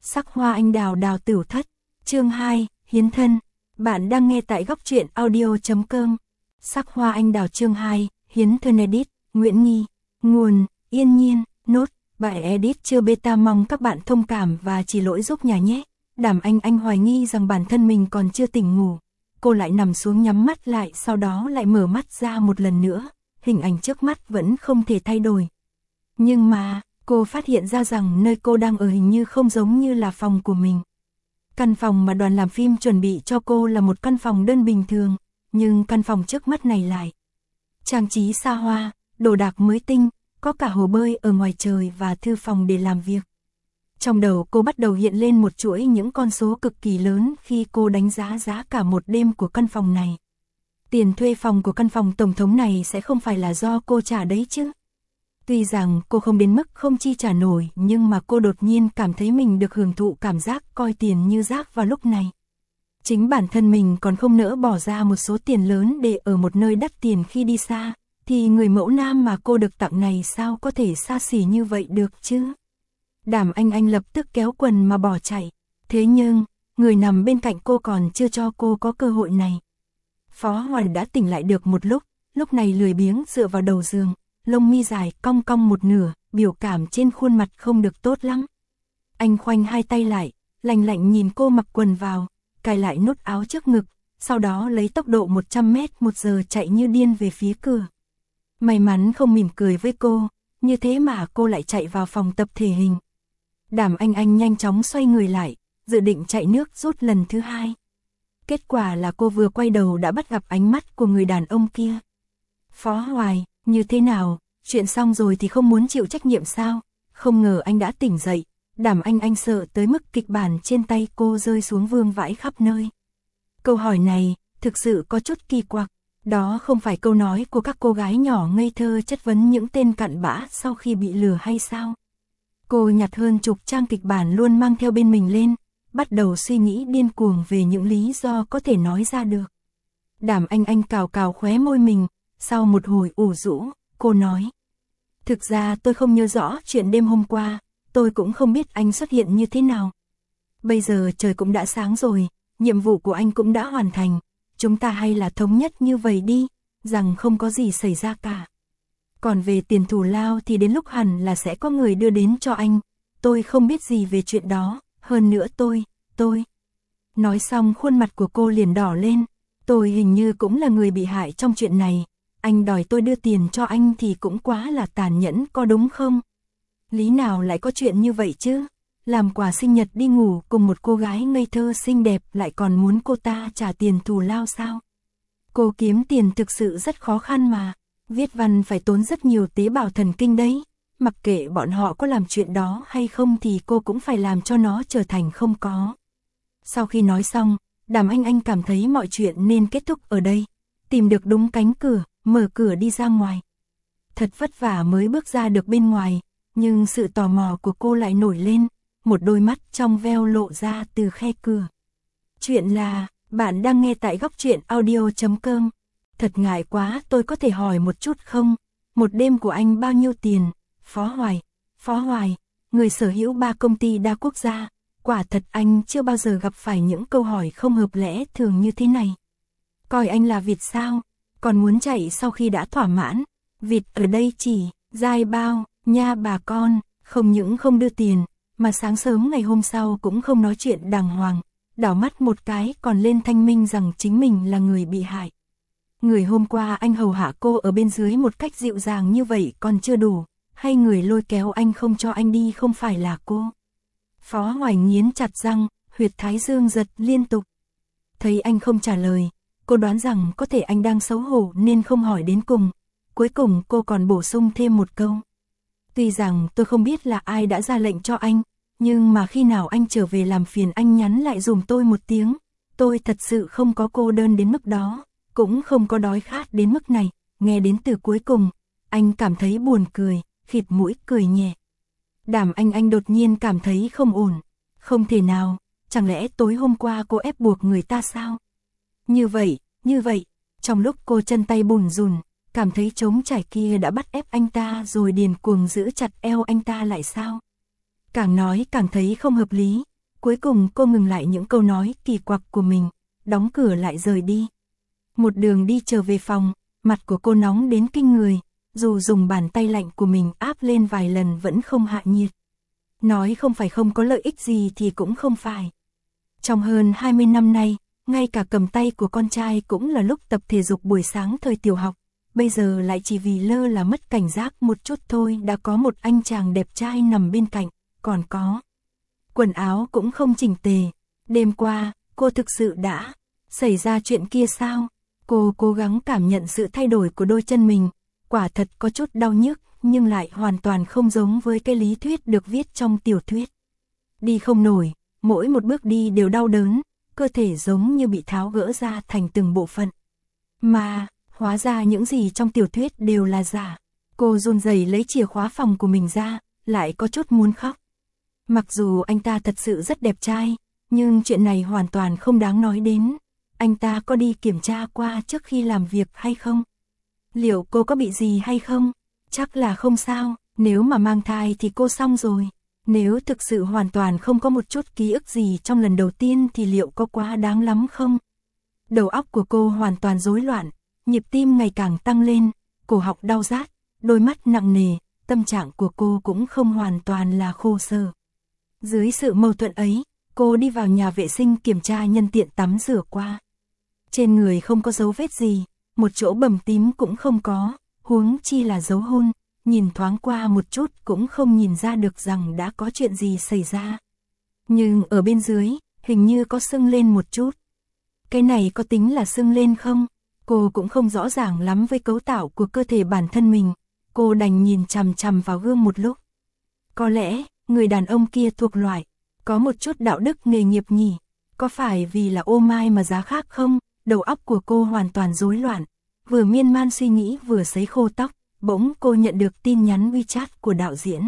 Sắc hoa anh đào đào tửu thất, chương 2, hiến thân. Bạn đang nghe tại góc truyện audio.com. Sắc hoa anh đào chương 2, hiến thân edit, Nguyễn Nghi. Nguồn, Yên Nhiên, nốt, bài edit chưa beta, mong các bạn thông cảm và chỉ lỗi giúp nhà nhé. Đàm Anh hoài nghi rằng bản thân mình còn chưa tỉnh ngủ. Cô lại nằm xuống nhắm mắt lại, sau đó lại mở mắt ra một lần nữa. Hình ảnh trước mắt vẫn không thể thay đổi. Nhưng mà, cô phát hiện ra rằng nơi cô đang ở hình như không giống như là phòng của mình. Căn phòng mà đoàn làm phim chuẩn bị cho cô là một căn phòng đơn bình thường, nhưng căn phòng trước mắt này lại trang trí xa hoa, đồ đạc mới tinh, có cả hồ bơi ở ngoài trời và thư phòng để làm việc. Trong đầu cô bắt đầu hiện lên một chuỗi những con số cực kỳ lớn khi cô đánh giá giá cả một đêm của căn phòng này. Tiền thuê phòng của căn phòng tổng thống này sẽ không phải là do cô trả đấy chứ? Tuy rằng cô không đến mức không chi trả nổi, nhưng mà cô đột nhiên cảm thấy mình được hưởng thụ cảm giác coi tiền như rác vào lúc này. Chính bản thân mình còn không nỡ bỏ ra một số tiền lớn để ở một nơi đắt tiền khi đi xa, thì người mẫu nam mà cô được tặng này sao có thể xa xỉ như vậy được chứ? Đàm Anh lập tức kéo quần mà bỏ chạy. Thế nhưng, người nằm bên cạnh cô còn chưa cho cô có cơ hội này. Phó Hoài đã tỉnh lại được một lúc này lười biếng dựa vào đầu giường, lông mi dài cong cong một nửa, biểu cảm trên khuôn mặt không được tốt lắm. Anh khoanh hai tay lại, lạnh lạnh nhìn cô mặc quần vào, cài lại nút áo trước ngực, sau đó lấy tốc độ 100 m/h chạy như điên về phía cửa. May mắn không mỉm cười với cô, như thế mà cô lại chạy vào phòng tập thể hình. Đàm Anh nhanh chóng xoay người lại, dự định chạy nước rút lần thứ hai. Kết quả là cô vừa quay đầu đã bắt gặp ánh mắt của người đàn ông kia. Phó Hoài, như thế nào, chuyện xong rồi thì không muốn chịu trách nhiệm sao? Không ngờ anh đã tỉnh dậy. Đàm Anh sợ tới mức kịch bản trên tay cô rơi xuống vương vãi khắp nơi. Câu hỏi này thực sự có chút kỳ quặc. Đó không phải câu nói của các cô gái nhỏ ngây thơ chất vấn những tên cặn bã sau khi bị lừa hay sao? Cô nhặt hơn chục trang kịch bản luôn mang theo bên mình lên, bắt đầu suy nghĩ điên cuồng về những lý do có thể nói ra được. Đàm Anh cào khóe môi mình, sau một hồi ủ rũ, cô nói: thực ra tôi không nhớ rõ chuyện đêm hôm qua, tôi cũng không biết anh xuất hiện như thế nào. Bây giờ trời cũng đã sáng rồi, nhiệm vụ của anh cũng đã hoàn thành, chúng ta hay là thống nhất như vậy đi, rằng không có gì xảy ra cả. Còn về tiền thù lao thì đến lúc hẳn là sẽ có người đưa đến cho anh, tôi không biết gì về chuyện đó, hơn nữa tôi. Nói xong khuôn mặt của cô liền đỏ lên, tôi hình như cũng là người bị hại trong chuyện này, anh đòi tôi đưa tiền cho anh thì cũng quá là tàn nhẫn có đúng không? Lý nào lại có chuyện như vậy chứ? Làm quà sinh nhật đi ngủ cùng một cô gái ngây thơ xinh đẹp lại còn muốn cô ta trả tiền thù lao sao? Cô kiếm tiền thực sự rất khó khăn mà, viết văn phải tốn rất nhiều tế bào thần kinh đấy, mặc kệ bọn họ có làm chuyện đó hay không thì cô cũng phải làm cho nó trở thành không có. Sau khi nói xong, Đàm Anh cảm thấy mọi chuyện nên kết thúc ở đây, tìm được đúng cánh cửa, mở cửa đi ra ngoài. Thật vất vả mới bước ra được bên ngoài, nhưng sự tò mò của cô lại nổi lên, một đôi mắt trong veo lộ ra từ khe cửa. Chuyện là, bạn đang nghe tại góc truyện audio.com. Thật ngại quá, tôi có thể hỏi một chút không? Một đêm của anh bao nhiêu tiền? Phó Hoài, người sở hữu 3 công ty đa quốc gia, quả thật anh chưa bao giờ gặp phải những câu hỏi không hợp lẽ thường như thế này. Coi anh là vịt sao? Còn muốn chạy sau khi đã thỏa mãn? Vịt ở đây chỉ, dai bao, nha bà con, không những không đưa tiền, mà sáng sớm ngày hôm sau cũng không nói chuyện đàng hoàng, đảo mắt một cái còn lên thanh minh rằng chính mình là người bị hại. Người hôm qua anh hầu hạ cô ở bên dưới một cách dịu dàng như vậy còn chưa đủ, hay người lôi kéo anh không cho anh đi không phải là cô? Phó Hoài nghiến chặt răng, huyệt thái dương giật liên tục. Thấy anh không trả lời, cô đoán rằng có thể anh đang xấu hổ nên không hỏi đến cùng. Cuối cùng cô còn bổ sung thêm một câu: tuy rằng tôi không biết là ai đã ra lệnh cho anh, nhưng mà khi nào anh trở về làm phiền anh nhắn lại dùm tôi một tiếng. Tôi thật sự không có cô đơn đến mức đó, cũng không có đói khát đến mức này. Nghe đến từ cuối cùng, anh cảm thấy buồn cười, khịt mũi cười nhẹ. Đàm Anh đột nhiên cảm thấy không ổn. Không thể nào, chẳng lẽ tối hôm qua cô ép buộc người ta sao? Như vậy, trong lúc cô chân tay bùn rùn, cảm thấy trống trải kia đã bắt ép anh ta rồi điên cuồng giữ chặt eo anh ta lại sao? Càng nói càng thấy không hợp lý, Cuối cùng cô ngừng lại những câu nói kỳ quặc của mình, đóng cửa lại rời đi. Một đường đi trở về phòng, mặt của cô nóng đến kinh người, dù dùng bàn tay lạnh của mình áp lên vài lần vẫn không hạ nhiệt. Nói không phải không có lợi ích gì thì cũng không phải. Trong hơn 20 năm nay, ngay cả cầm tay của con trai cũng là lúc tập thể dục buổi sáng thời tiểu học, bây giờ lại chỉ vì lơ là mất cảnh giác một chút thôi đã có một anh chàng đẹp trai nằm bên cạnh, còn có quần áo cũng không chỉnh tề. Đêm qua, cô thực sự đã xảy ra chuyện kia sao? Cô cố gắng cảm nhận sự thay đổi của đôi chân mình, quả thật có chút đau nhức, nhưng lại hoàn toàn không giống với cái lý thuyết được viết trong tiểu thuyết. Đi không nổi, mỗi một bước đi đều đau đớn, cơ thể giống như bị tháo gỡ ra thành từng bộ phận. Mà, hóa ra những gì trong tiểu thuyết đều là giả. Cô run rẩy lấy chìa khóa phòng của mình ra, lại có chút muốn khóc. Mặc dù anh ta thật sự rất đẹp trai, nhưng chuyện này hoàn toàn không đáng nói đến. Anh ta có đi kiểm tra qua trước khi làm việc hay không? Liệu cô có bị gì hay không? Chắc là không sao, nếu mà mang thai thì cô xong rồi. Nếu thực sự hoàn toàn không có một chút ký ức gì trong lần đầu tiên thì liệu có quá đáng lắm không? Đầu óc của cô hoàn toàn rối loạn, nhịp tim ngày càng tăng lên, cổ họng đau rát, đôi mắt nặng nề, tâm trạng của cô cũng không hoàn toàn là khô sở. Dưới sự mâu thuẫn ấy, cô đi vào nhà vệ sinh kiểm tra nhân tiện tắm rửa qua. Trên người không có dấu vết gì, một chỗ bầm tím cũng không có, huống chi là dấu hôn, nhìn thoáng qua một chút cũng không nhìn ra được rằng đã có chuyện gì xảy ra. Nhưng ở bên dưới, hình như có sưng lên một chút. Cái này có tính là sưng lên không? Cô cũng không rõ ràng lắm với cấu tạo của cơ thể bản thân mình, cô đành nhìn chằm chằm vào gương một lúc. Có lẽ, người đàn ông kia thuộc loại, có một chút đạo đức nghề nghiệp nhỉ? Có phải vì là ô mai mà giá khác không? Đầu óc của cô hoàn toàn rối loạn, vừa miên man suy nghĩ vừa sấy khô tóc, bỗng cô nhận được tin nhắn WeChat của đạo diễn.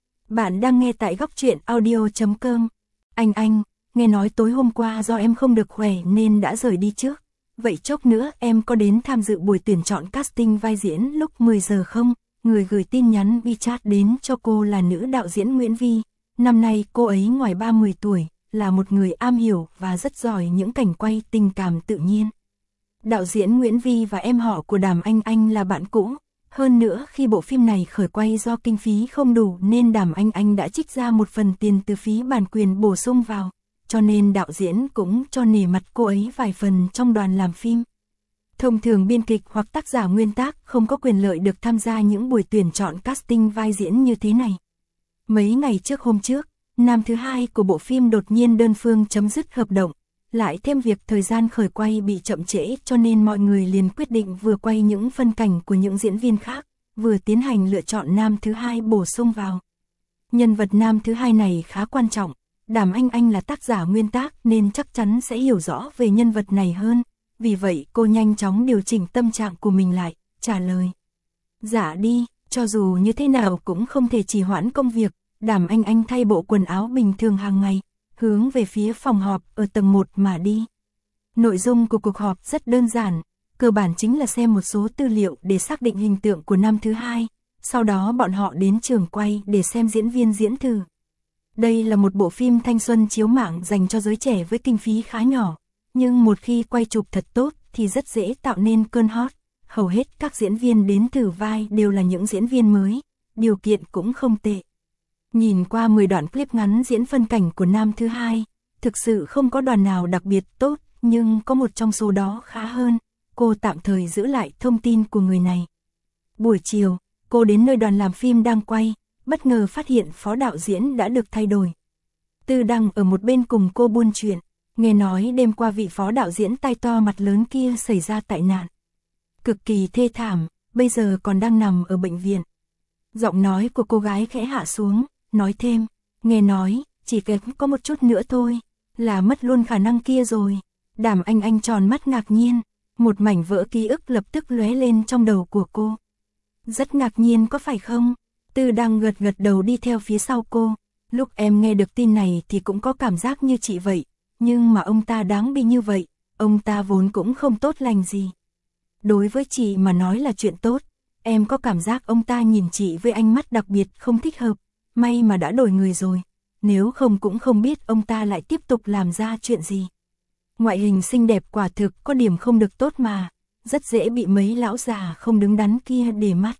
Bạn đang nghe tại góc truyện audio.com. Anh, nghe nói tối hôm qua do em không được khỏe nên đã rời đi trước. Vậy chốc nữa em có đến tham dự buổi tuyển chọn casting vai diễn lúc 10 giờ không? Người gửi tin nhắn WeChat đến cho cô là nữ đạo diễn Nguyễn Vi. Năm nay cô ấy ngoài 30 tuổi, là một người am hiểu và rất giỏi những cảnh quay tình cảm tự nhiên. Đạo diễn Nguyễn Vi và em họ của Đàm Anh là bạn cũ. Hơn nữa khi bộ phim này khởi quay do kinh phí không đủ nên Đàm Anh đã trích ra một phần tiền từ phí bản quyền bổ sung vào, cho nên đạo diễn cũng cho nể mặt cô ấy vài phần trong đoàn làm phim. Thông thường biên kịch hoặc tác giả nguyên tác không có quyền lợi được tham gia những buổi tuyển chọn casting vai diễn như thế này. Mấy ngày hôm trước, nam thứ hai của bộ phim đột nhiên đơn phương chấm dứt hợp đồng, lại thêm việc thời gian khởi quay bị chậm trễ cho nên mọi người liền quyết định vừa quay những phân cảnh của những diễn viên khác, vừa tiến hành lựa chọn nam thứ hai bổ sung vào. Nhân vật nam thứ hai này khá quan trọng, Đàm Anh là tác giả nguyên tác nên chắc chắn sẽ hiểu rõ về nhân vật này hơn, vì vậy cô nhanh chóng điều chỉnh tâm trạng của mình lại, trả lời. Dạ đi, cho dù như thế nào cũng không thể trì hoãn công việc. Đàm Anh thay bộ quần áo bình thường hàng ngày, hướng về phía phòng họp ở tầng 1 mà đi. Nội dung của cuộc họp rất đơn giản, cơ bản chính là xem một số tư liệu để xác định hình tượng của nam thứ hai, sau đó bọn họ đến trường quay để xem diễn viên diễn thử. Đây là một bộ phim thanh xuân chiếu mạng dành cho giới trẻ với kinh phí khá nhỏ, nhưng một khi quay chụp thật tốt thì rất dễ tạo nên cơn hot. Hầu hết các diễn viên đến thử vai đều là những diễn viên mới, điều kiện cũng không tệ. Nhìn qua 10 đoạn clip ngắn diễn phân cảnh của nam thứ hai, thực sự không có đoàn nào đặc biệt tốt, nhưng có một trong số đó khá hơn, cô tạm thời giữ lại thông tin của người này. Buổi chiều, cô đến nơi đoàn làm phim đang quay, bất ngờ phát hiện phó đạo diễn đã được thay đổi. Tư Đăng ở một bên cùng cô buôn chuyện, nghe nói đêm qua vị phó đạo diễn tai to mặt lớn kia xảy ra tai nạn. Cực kỳ thê thảm, bây giờ còn đang nằm ở bệnh viện. Giọng nói của cô gái khẽ hạ xuống, nói thêm, nghe nói, chỉ kém có một chút nữa thôi, là mất luôn khả năng kia rồi. Đàm Anh tròn mắt ngạc nhiên, một mảnh vỡ ký ức lập tức lóe lên trong đầu của cô. Rất ngạc nhiên có phải không? Tư Đăng gật đầu đi theo phía sau cô. Lúc em nghe được tin này thì cũng có cảm giác như chị vậy, nhưng mà ông ta đáng bị như vậy, ông ta vốn cũng không tốt lành gì. Đối với chị mà nói là chuyện tốt, em có cảm giác ông ta nhìn chị với ánh mắt đặc biệt không thích hợp, may mà đã đổi người rồi. nếu không cũng không biết ông ta lại tiếp tục làm ra chuyện gì. Ngoại hình xinh đẹp quả thực có điểm không được tốt mà, rất dễ bị mấy lão già không đứng đắn kia để mắt.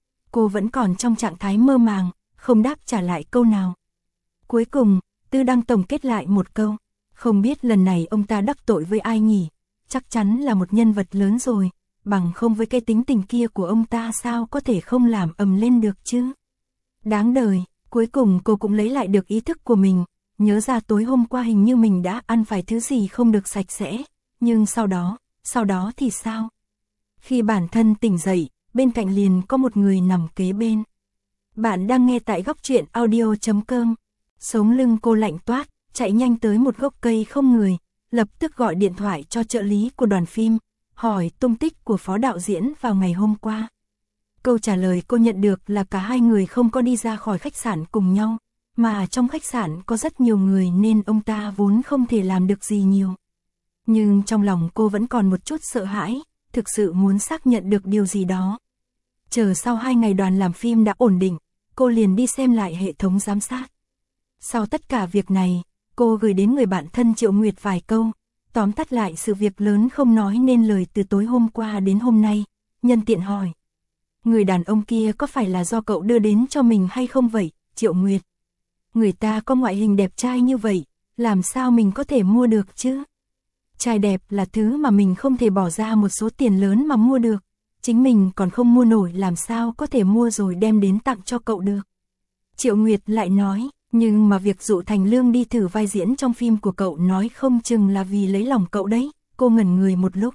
Cô vẫn còn trong trạng thái mơ màng, không đáp trả lại câu nào. Cuối cùng, Tư Đăng tổng kết lại một câu, không biết lần này ông ta đắc tội với ai nhỉ, chắc chắn là một nhân vật lớn rồi, bằng không với cái tính tình kia của ông ta sao có thể không làm ầm lên được chứ. Đáng đời, cuối cùng cô cũng lấy lại được ý thức của mình, nhớ ra tối hôm qua hình như mình đã ăn phải thứ gì không được sạch sẽ, nhưng sau đó thì sao? Khi bản thân tỉnh dậy, bên cạnh liền có một người nằm kế bên. Bạn đang nghe tại góc truyện audio.com. Sống lưng cô lạnh toát, chạy nhanh tới một gốc cây không người, lập tức gọi điện thoại cho trợ lý của đoàn phim, hỏi tung tích của phó đạo diễn vào ngày hôm qua. Câu trả lời cô nhận được là cả hai người không có đi ra khỏi khách sạn cùng nhau, mà trong khách sạn có rất nhiều người nên ông ta vốn không thể làm được gì nhiều. Nhưng trong lòng cô vẫn còn một chút sợ hãi, thực sự muốn xác nhận được điều gì đó. Chờ sau 2 ngày đoàn làm phim đã ổn định, cô liền đi xem lại hệ thống giám sát. Sau tất cả việc này, cô gửi đến người bạn thân Triệu Nguyệt vài câu, tóm tắt lại sự việc lớn không nói nên lời từ tối hôm qua đến hôm nay, nhân tiện hỏi. Người đàn ông kia có phải là do cậu đưa đến cho mình hay không vậy, Triệu Nguyệt? Người ta có ngoại hình đẹp trai như vậy, làm sao mình có thể mua được chứ? Trai đẹp là thứ mà mình không thể bỏ ra một số tiền lớn mà mua được, chính mình còn không mua nổi làm sao có thể mua rồi đem đến tặng cho cậu được. Triệu Nguyệt lại nói, nhưng mà việc dụ Thành Lương đi thử vai diễn trong phim của cậu nói không chừng là vì lấy lòng cậu đấy, cô ngẩn người một lúc.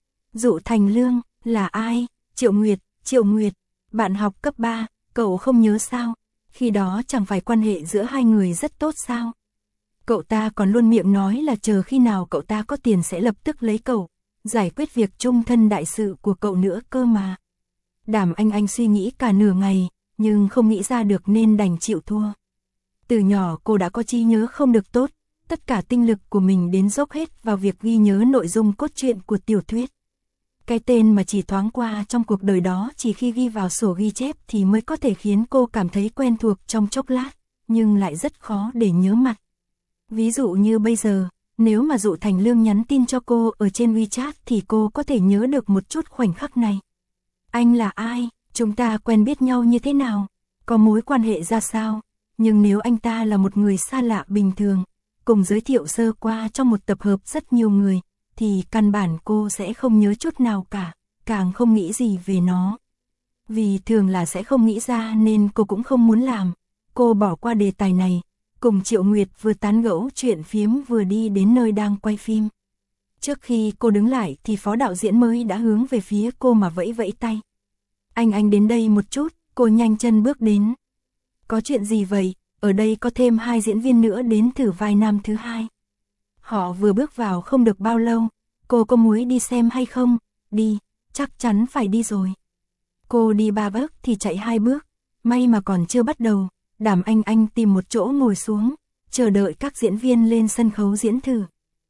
Dụ Thành Lương, là ai? Triệu Nguyệt, bạn học cấp 3, cậu không nhớ sao? Khi đó chẳng phải quan hệ giữa hai người rất tốt sao? Cậu ta còn luôn miệng nói là chờ khi nào cậu ta có tiền sẽ lập tức lấy cậu, giải quyết việc chung thân đại sự của cậu nữa cơ mà. Đàm Anh suy nghĩ cả nửa ngày, nhưng không nghĩ ra được nên đành chịu thua. Từ nhỏ cô đã có trí nhớ không được tốt, tất cả tinh lực của mình đến dốc hết vào việc ghi nhớ nội dung cốt truyện của tiểu thuyết. Cái tên mà chỉ thoáng qua trong cuộc đời đó chỉ khi ghi vào sổ ghi chép thì mới có thể khiến cô cảm thấy quen thuộc trong chốc lát, nhưng lại rất khó để nhớ mặt. Ví dụ như bây giờ, nếu mà Dụ Thành Lương nhắn tin cho cô ở trên WeChat thì cô có thể nhớ được một chút khoảnh khắc này. Anh là ai? Chúng ta quen biết nhau như thế nào? Có mối quan hệ ra sao? Nhưng nếu anh ta là một người xa lạ bình thường, cùng giới thiệu sơ qua trong một tập hợp rất nhiều người, thì căn bản cô sẽ không nhớ chút nào cả, càng không nghĩ gì về nó. Vì thường là sẽ không nghĩ ra nên cô cũng không muốn làm. Cô bỏ qua đề tài này, cùng Triệu Nguyệt vừa tán gẫu chuyện phiếm vừa đi đến nơi đang quay phim. Trước khi cô đứng lại thì phó đạo diễn mới đã hướng về phía cô mà vẫy vẫy tay. Anh đến đây một chút, cô nhanh chân bước đến. Có chuyện gì vậy? Ở đây có thêm 2 diễn viên nữa đến thử vai nam thứ 2. Họ vừa bước vào không được bao lâu, cô có muốn đi xem hay không? Đi, chắc chắn phải đi rồi. Cô đi 3 bước thì chạy 2 bước, may mà còn chưa bắt đầu. Đàm Anh tìm một chỗ ngồi xuống, chờ đợi các diễn viên lên sân khấu diễn thử.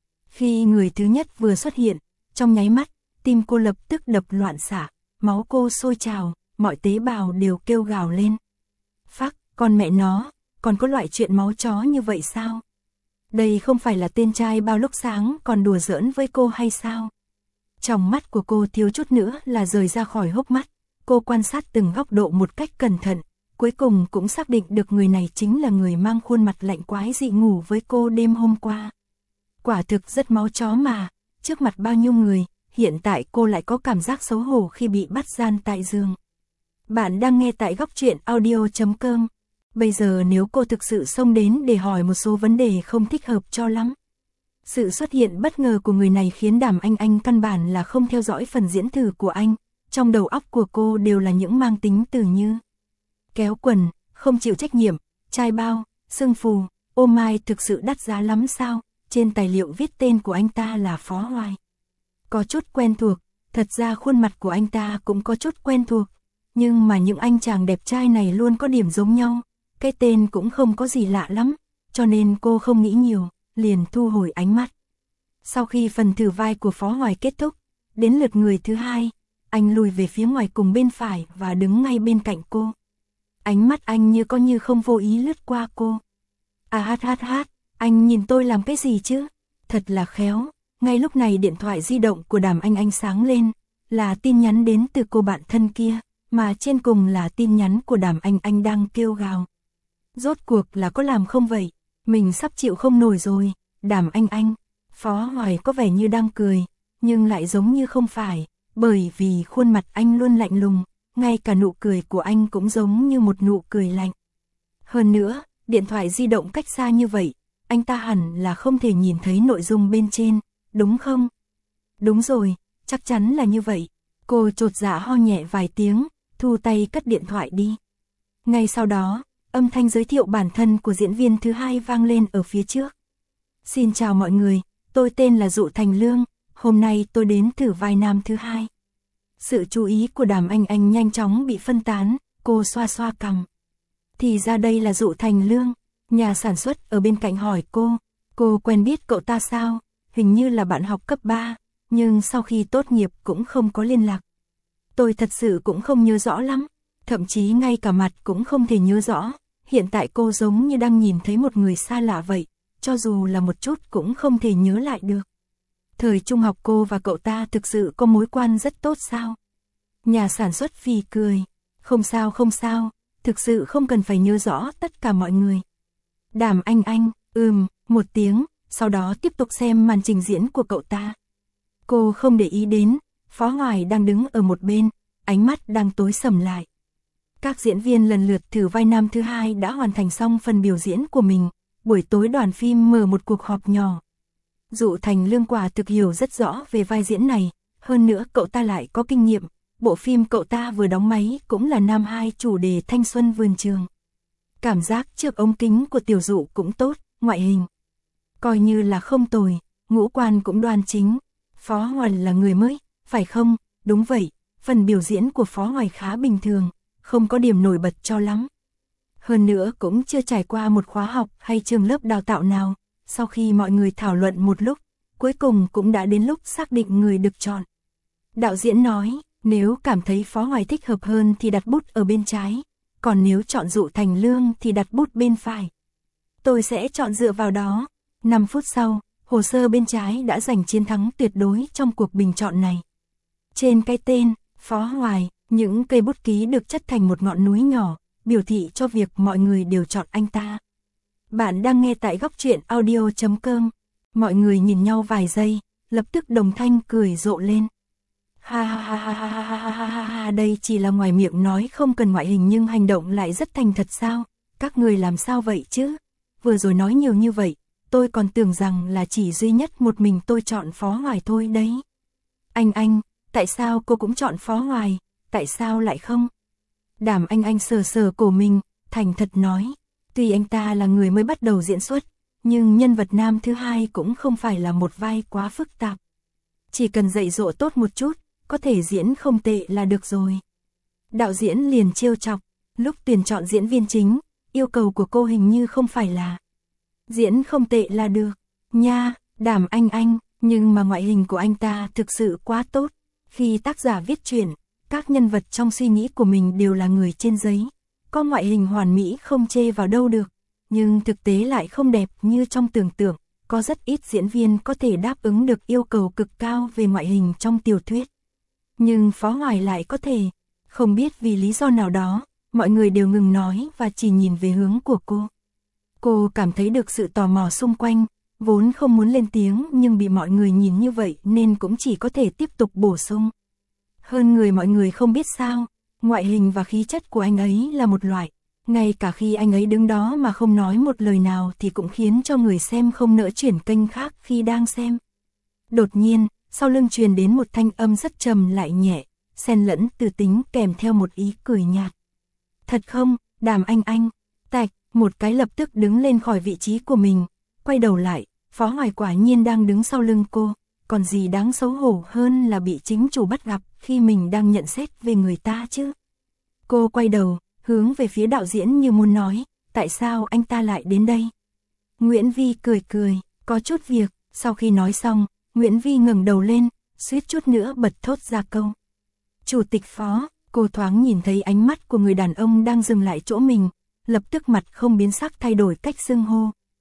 Khi người thứ nhất vừa xuất hiện, trong nháy mắt, tim cô lập tức đập loạn xạ, máu cô sôi trào, mọi tế bào đều kêu gào lên. Phắc, con mẹ nó, còn có loại chuyện máu chó như vậy sao? Đây không phải là tên trai bao lúc sáng còn đùa giỡn với cô hay sao? Trong mắt của cô thiếu chút nữa là rời ra khỏi hốc mắt, cô quan sát từng góc độ một cách cẩn thận, cuối cùng cũng xác định được người này chính là người mang khuôn mặt lạnh quái dị ngủ với cô đêm hôm qua. Quả thực rất máu chó mà, trước mặt bao nhiêu người, hiện tại cô lại có cảm giác xấu hổ khi bị bắt gian tại giường. Bạn đang nghe tại góc truyện audio.com. Bây giờ nếu cô thực sự xông đến để hỏi một số vấn đề không thích hợp cho lắm. Sự xuất hiện bất ngờ của người này khiến Đàm Anh căn bản là không theo dõi phần diễn thử của anh, trong đầu óc của cô đều là những mang tính từ như kéo quần, không chịu trách nhiệm, chai bao, sưng phù, ô mai thực sự đắt giá lắm sao, trên tài liệu viết tên của anh ta là Phó Hoài. Có chút quen thuộc, thật ra khuôn mặt của anh ta cũng có chút quen thuộc, nhưng mà những anh chàng đẹp trai này luôn có điểm giống nhau, cái tên cũng không có gì lạ lắm, cho nên cô không nghĩ nhiều, liền thu hồi ánh mắt. Sau khi phần thử vai của Phó Hoài kết thúc, đến lượt người thứ 2, anh lùi về phía ngoài cùng bên phải và đứng ngay bên cạnh cô. Ánh mắt anh như có như không vô ý lướt qua cô. À hát, anh nhìn tôi làm cái gì chứ? Thật là khéo. Ngay lúc này điện thoại di động của Đàm Anh sáng lên, là tin nhắn đến từ cô bạn thân kia, mà trên cùng là tin nhắn của Đàm Anh đang kêu gào. Rốt cuộc là có làm không vậy? Mình sắp chịu không nổi rồi. Đàm Anh. Phó Hoài có vẻ như đang cười, nhưng lại giống như không phải, bởi vì khuôn mặt anh luôn lạnh lùng, ngay cả nụ cười của anh cũng giống như một nụ cười lạnh. Hơn nữa, điện thoại di động cách xa như vậy, anh ta hẳn là không thể nhìn thấy nội dung bên trên, đúng không? Đúng rồi, chắc chắn là như vậy. Cô chột dạ ho nhẹ vài tiếng, thu tay cất điện thoại đi. Ngay sau đó, âm thanh giới thiệu bản thân của diễn viên thứ hai vang lên ở phía trước. Xin chào mọi người, tôi tên là Dụ Thành Lương, hôm nay tôi đến thử vai nam thứ hai. Sự chú ý của Đàm Anh nhanh chóng bị phân tán, cô xoa xoa cằm. Thì ra đây là Dụ Thành Lương, nhà sản xuất ở bên cạnh hỏi cô quen biết cậu ta sao? Hình như là bạn học cấp 3, nhưng sau khi tốt nghiệp cũng không có liên lạc. Tôi thật sự cũng không nhớ rõ lắm, thậm chí ngay cả mặt cũng không thể nhớ rõ, hiện tại cô giống như đang nhìn thấy một người xa lạ vậy, cho dù là một chút cũng không thể nhớ lại được. Thời trung học cô và cậu ta thực sự có mối quan rất tốt sao? Nhà sản xuất phì cười, không sao, thực sự không cần phải nhớ rõ tất cả mọi người. Đàm Anh, một tiếng, sau đó tiếp tục xem màn trình diễn của cậu ta. Cô không để ý đến, Phó Hoài đang đứng ở một bên, ánh mắt đang tối sầm lại. Các diễn viên lần lượt thử vai nam thứ hai đã hoàn thành xong phần biểu diễn của mình, buổi tối đoàn phim mở một cuộc họp nhỏ. Dụ Thành Lương quả thực hiểu rất rõ về vai diễn này, hơn nữa cậu ta lại có kinh nghiệm, bộ phim cậu ta vừa đóng máy cũng là nam hai chủ đề thanh xuân vườn trường. Cảm giác trước ống kính của tiểu Dụ cũng tốt, ngoại hình coi như là không tồi, ngũ quan cũng đoan chính. Phó Hoài là người mới, phải không? Đúng vậy, phần biểu diễn của Phó Hoài khá bình thường, không có điểm nổi bật cho lắm. Hơn nữa cũng chưa trải qua một khóa học hay trường lớp đào tạo nào, sau khi mọi người thảo luận một lúc, cuối cùng cũng đã đến lúc xác định người được chọn. Đạo diễn nói, nếu cảm thấy Phó Hoài thích hợp hơn thì đặt bút ở bên trái, còn nếu chọn Dụ Thành Lương thì đặt bút bên phải. Tôi sẽ chọn dựa vào đó. 5 phút sau, hồ sơ bên trái đã giành chiến thắng tuyệt đối trong cuộc bình chọn này. Trên cái tên, Phó Hoài, những cây bút ký được chất thành một ngọn núi nhỏ, biểu thị cho việc mọi người đều chọn anh ta. Bạn đang nghe tại Góc Truyện Audio.com. Mọi người nhìn nhau vài giây, lập tức đồng thanh cười rộ lên. Ha, đây chỉ là ngoài miệng nói không cần ngoại hình nhưng hành động lại rất thành thật sao? Các người làm sao vậy chứ? Vừa rồi nói nhiều như vậy, tôi còn tưởng rằng là chỉ duy nhất một mình tôi chọn Phó Hoài thôi đấy. Anh, tại sao cô cũng chọn Phó Hoài, tại sao lại không? Đàm Anh sờ cổ mình, thành thật nói, tuy anh ta là người mới bắt đầu diễn xuất, nhưng nhân vật nam thứ hai cũng không phải là một vai quá phức tạp. Chỉ cần dạy dỗ tốt một chút, có thể diễn không tệ là được rồi. Đạo diễn liền trêu chọc, lúc tuyển chọn diễn viên chính, yêu cầu của cô hình như không phải là diễn không tệ là được, nha, Đàm Anh, nhưng mà ngoại hình của anh ta thực sự quá tốt. Khi tác giả viết truyện, các nhân vật trong suy nghĩ của mình đều là người trên giấy, có ngoại hình hoàn mỹ không chê vào đâu được, nhưng thực tế lại không đẹp như trong tưởng tượng, có rất ít diễn viên có thể đáp ứng được yêu cầu cực cao về ngoại hình trong tiểu thuyết. Nhưng Phó Hoài lại có thể, không biết vì lý do nào đó, mọi người đều ngừng nói và chỉ nhìn về hướng của cô. Cô cảm thấy được sự tò mò xung quanh, vốn không muốn lên tiếng nhưng bị mọi người nhìn như vậy nên cũng chỉ có thể tiếp tục bổ sung. Hơn người mọi người không biết sao, ngoại hình và khí chất của anh ấy là một loại, ngay cả khi anh ấy đứng đó mà không nói một lời nào thì cũng khiến cho người xem không nỡ chuyển kênh khác khi đang xem. Đột nhiên, sau lưng truyền đến một thanh âm rất trầm lại nhẹ, xen lẫn từ tính kèm theo một ý cười nhạt. Thật không, Đàm Anh, tạch, một cái lập tức đứng lên khỏi vị trí của mình, quay đầu lại, Phó Hoài quả nhiên đang đứng sau lưng cô, còn gì đáng xấu hổ hơn là bị chính chủ bắt gặp khi mình đang nhận xét về người ta chứ. Cô quay đầu, hướng về phía đạo diễn như muốn nói, tại sao anh ta lại đến đây? Nguyễn Vi cười, có chút việc, sau khi nói xong, Nguyễn Vi ngẩng đầu lên, suýt chút nữa bật thốt ra câu. Chủ tịch Phó, cô thoáng nhìn thấy ánh mắt của người đàn ông đang dừng lại chỗ mình, lập tức mặt không biến sắc thay đổi cách xưng hô,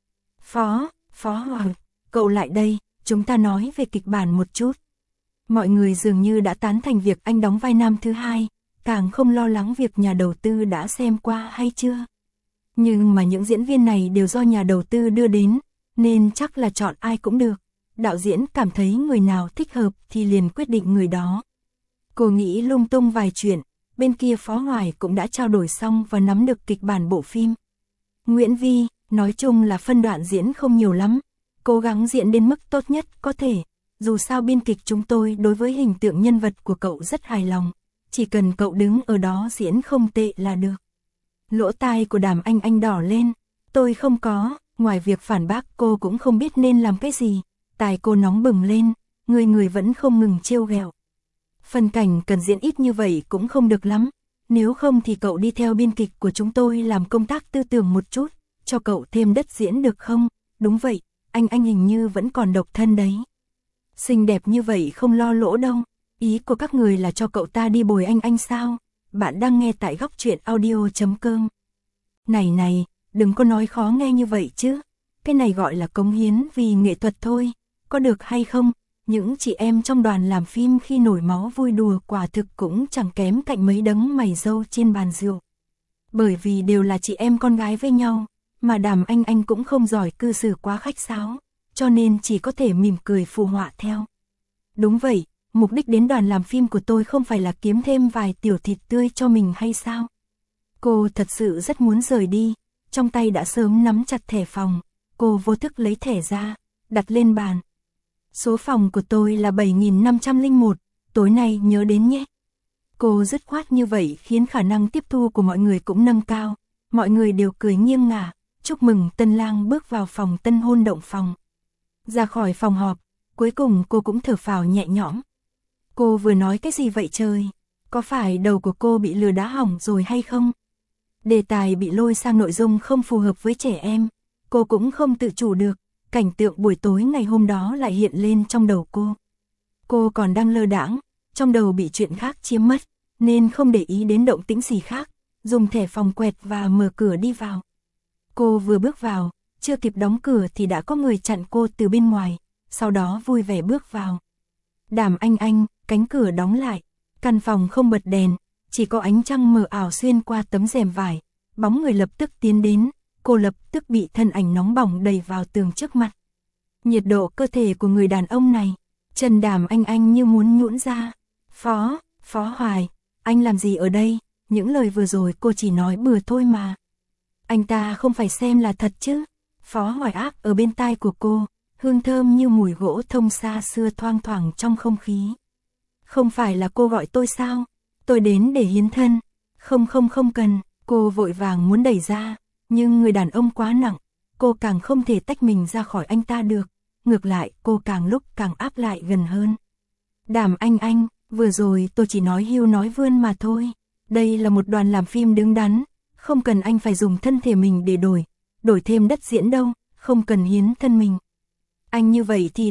Phó Hoàng, cậu lại đây, chúng ta nói về kịch bản một chút. Mọi người dường như đã tán thành việc anh đóng vai nam thứ hai, càng không lo lắng việc nhà đầu tư đã xem qua hay chưa. Nhưng mà những diễn viên này đều do nhà đầu tư đưa đến, nên chắc là chọn ai cũng được. Đạo diễn cảm thấy người nào thích hợp thì liền quyết định người đó. Cô nghĩ lung tung vài chuyện, bên kia Phó Hoài cũng đã trao đổi xong và nắm được kịch bản bộ phim. Nguyễn Vi, nói chung là phân đoạn diễn không nhiều lắm, cố gắng diễn đến mức tốt nhất có thể. Dù sao biên kịch chúng tôi đối với hình tượng nhân vật của cậu rất hài lòng, chỉ cần cậu đứng ở đó diễn không tệ là được. Lỗ tai của Đàm Anh đỏ lên, tôi không có, ngoài việc phản bác cô cũng không biết nên làm cái gì, tai cô nóng bừng lên, người vẫn không ngừng trêu ghẹo. Phần cảnh cần diễn ít như vậy cũng không được lắm, nếu không thì cậu đi theo biên kịch của chúng tôi làm công tác tư tưởng một chút, cho cậu thêm đất diễn được không? Đúng vậy, anh hình như vẫn còn độc thân đấy. Xinh đẹp như vậy không lo lỗ đâu, ý của các người là cho cậu ta đi bồi anh sao? Bạn đang nghe tại góc truyện audio.com. Này, đừng có nói khó nghe như vậy chứ, cái này gọi là cống hiến vì nghệ thuật thôi, có được hay không? Những chị em trong đoàn làm phim khi nổi máu vui đùa quả thực cũng chẳng kém cạnh mấy đấng mày râu trên bàn rượu. Bởi vì đều là chị em con gái với nhau, mà Đàm Anh cũng không giỏi cư xử quá khách sáo, cho nên chỉ có thể mỉm cười phụ họa theo. Đúng vậy, mục đích đến đoàn làm phim của tôi không phải là kiếm thêm vài tiểu thịt tươi cho mình hay sao? Cô thật sự rất muốn rời đi, trong tay đã sớm nắm chặt thẻ phòng, cô vô thức lấy thẻ ra, đặt lên bàn. Số phòng của tôi là 7501, tối nay nhớ đến nhé. Cô dứt khoát như vậy khiến khả năng tiếp thu của mọi người cũng nâng cao, mọi người đều cười nghiêng ngả, chúc mừng tân lang bước vào phòng tân hôn động phòng. Ra khỏi phòng họp, cuối cùng cô cũng thở phào nhẹ nhõm. Cô vừa nói cái gì vậy trời? Có phải đầu của cô bị lừa đá hỏng rồi hay không? Đề tài bị lôi sang nội dung không phù hợp với trẻ em, cô cũng không tự chủ được, cảnh tượng buổi tối ngày hôm đó lại hiện lên trong đầu cô. Cô còn đang lơ đãng, trong đầu bị chuyện khác chiếm mất, nên không để ý đến động tĩnh gì khác, dùng thẻ phòng quẹt và mở cửa đi vào. Cô vừa bước vào, chưa kịp đóng cửa thì đã có người chặn cô từ bên ngoài, sau đó vui vẻ bước vào. Đàm Anh, cánh cửa đóng lại, căn phòng không bật đèn, chỉ có ánh trăng mờ ảo xuyên qua tấm rèm vải, bóng người lập tức tiến đến, cô lập tức bị thân ảnh nóng bỏng đẩy vào tường trước mặt. Nhiệt độ cơ thể của người đàn ông này, chân Đàm Anh như muốn nhũn ra. Phó Hoài, anh làm gì ở đây? Những lời vừa rồi cô chỉ nói bừa thôi mà. Anh ta không phải xem là thật chứ? Phó Hoài áp ở bên tai của cô, hương thơm như mùi gỗ thông xa xưa thoang thoảng trong không khí. Không phải là cô gọi tôi sao? Tôi đến để hiến thân. Không cần, cô vội vàng muốn đẩy ra, nhưng người đàn ông quá nặng, cô càng không thể tách mình ra khỏi anh ta được, ngược lại cô càng lúc càng áp lại gần hơn. Đàm Anh, vừa rồi tôi chỉ nói hưu nói vươn mà thôi, đây là một đoàn làm phim đứng đắn, không cần anh phải dùng thân thể mình để đổi thêm đất diễn đâu, không cần hiến thân mình. Anh như vậy thì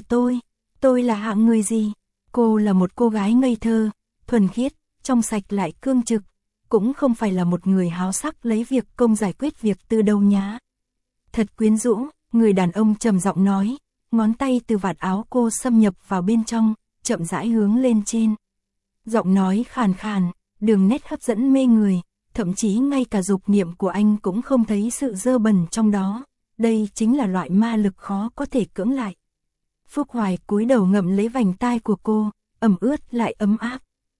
tôi là hạng người gì? Cô là một cô gái ngây thơ, thuần khiết, trong sạch lại cương trực, cũng không phải là một người háo sắc lấy việc công giải quyết việc tư đâu nhá. Thật quyến rũ, người đàn ông trầm giọng nói, ngón tay từ vạt áo cô xâm nhập vào bên trong, chậm rãi hướng lên trên. Giọng nói khàn khàn, đường nét hấp dẫn mê người, thậm chí ngay cả dục niệm của anh cũng không thấy sự dơ bẩn trong đó. Đây chính là loại ma lực khó có thể cưỡng lại. Phúc Hoài cúi đầu ngậm lấy vành tai của cô, ẩm ướt lại ấm áp.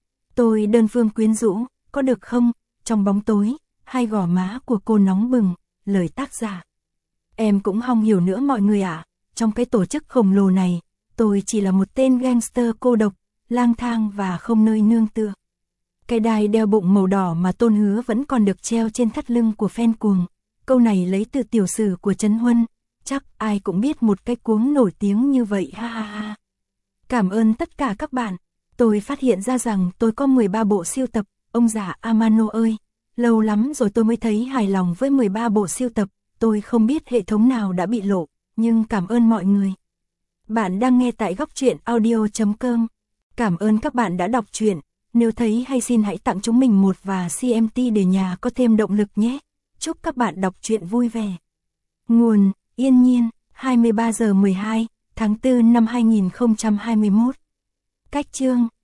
Tôi đơn phương quyến rũ, có được không? Trong bóng tối, hai gò má của cô nóng bừng, lời tác giả. Em cũng không hiểu nữa mọi người ạ, trong cái tổ chức khổng lồ này, tôi chỉ là một tên gangster cô độc, lang thang và không nơi nương tựa. Cái đai đeo bụng màu đỏ mà Tôn Hứa vẫn còn được treo trên thắt lưng của fan cuồng. Câu này lấy từ tiểu sử của Trấn Huân, chắc ai cũng biết một cái cuống nổi tiếng như vậy ha ha ha. Cảm ơn tất cả các bạn, tôi phát hiện ra rằng tôi có 13 bộ sưu tập, ông già Amano ơi, lâu lắm rồi tôi mới thấy hài lòng với 13 bộ sưu tập, tôi không biết hệ thống nào đã bị lộ, nhưng cảm ơn mọi người. Bạn đang nghe tại góc truyện audio.com, cảm ơn các bạn đã đọc truyện, nếu thấy hay xin hãy tặng chúng mình một và CMT để nhà có thêm động lực nhé. Chúc các bạn đọc truyện vui vẻ. Nguồn: Yên Nhiên. 23 giờ 12 tháng 4 năm 2021. Cách chương